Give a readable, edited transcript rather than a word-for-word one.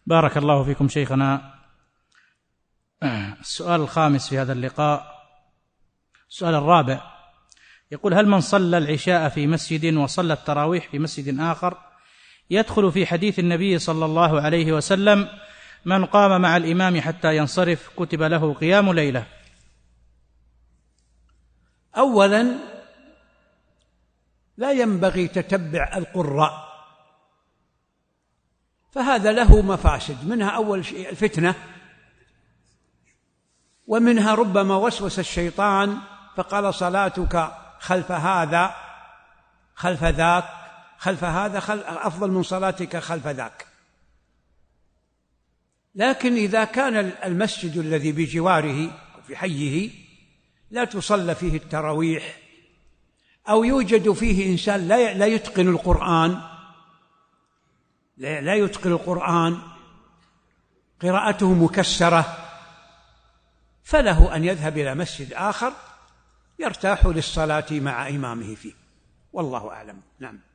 بارك الله فيكم شيخنا. السؤال الخامس في هذا اللقاء، السؤال الرابع، يقول: هل من صلى العشاء في مسجد وصلى التراويح في مسجد آخر يدخل في حديث النبي صلى الله عليه وسلم: من قام مع الإمام حتى ينصرف كتب له قيام ليلة؟ أولا، لا ينبغي تتبع القراء، فهذا له مفاسد، منها أول شيء الفتنة، ومنها ربما وسوس الشيطان فقال: صلاتك خلف هذا خلف ذاك خلف هذا أفضل من صلاتك خلف ذاك. لكن إذا كان المسجد الذي بجواره في حيه لا تصلى فيه التراويح، أو يوجد فيه إنسان لا يتقن القرآن، لا يتقن القرآن، قراءته مكسرة، فله أن يذهب إلى مسجد آخر يرتاح للصلاة مع إمامه فيه، والله أعلم. نعم.